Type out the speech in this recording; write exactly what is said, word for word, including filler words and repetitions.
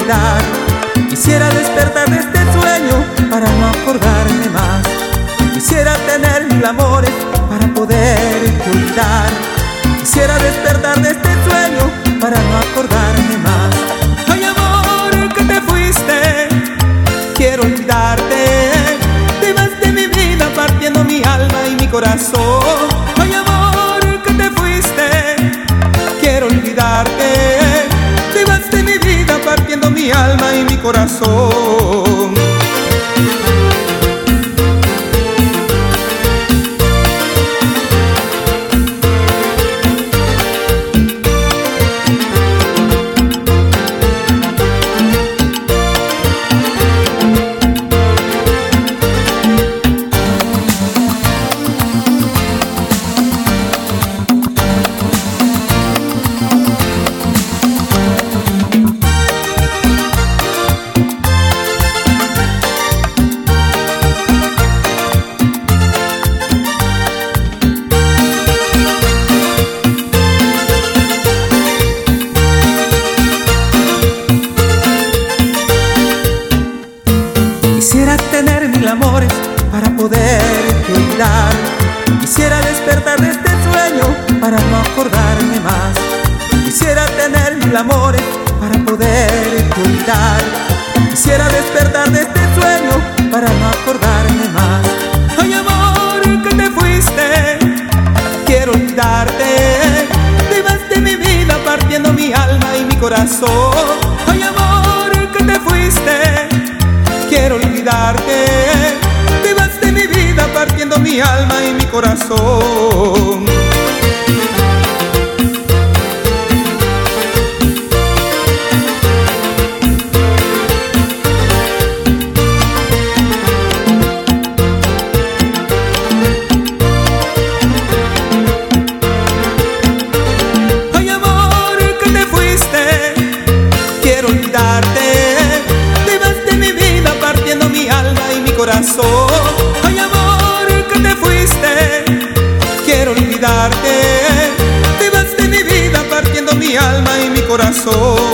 olvidar. Quisiera despertar de este sueño para no acordarme más. Quisiera tener mil amores para poderte olvidar. Quisiera despertar de este sueño para no acordarme más. Ay, amor, que te fuiste, quiero olvidarte. Te vas de mi vida partiendo mi alma y mi corazón. Ay, amor, que te fuiste, quiero olvidarte. Te vas de mi vida partiendo mi alma y mi corazón. Quisiera tener mil amores para poderte olvidar. Quisiera despertar de este sueño para no acordarme más. Quisiera tener mil amores para poderte olvidar. Quisiera despertar de este sueño para no acordarme más. Ay, amor, que te fuiste, quiero olvidarte. Te vas de mi vida partiendo mi alma y mi corazón. Ay, amor, que te fuiste, quiero olvidarte. Te vas de mi vida partiendo mi alma y mi corazón. Ay, amor, que te fuiste, quiero olvidarte. Te vas de mi vida partiendo mi alma y mi corazón. Ay, amor, que te fuiste, quiero olvidarte. Te vas de mi vida partiendo mi alma y mi corazón.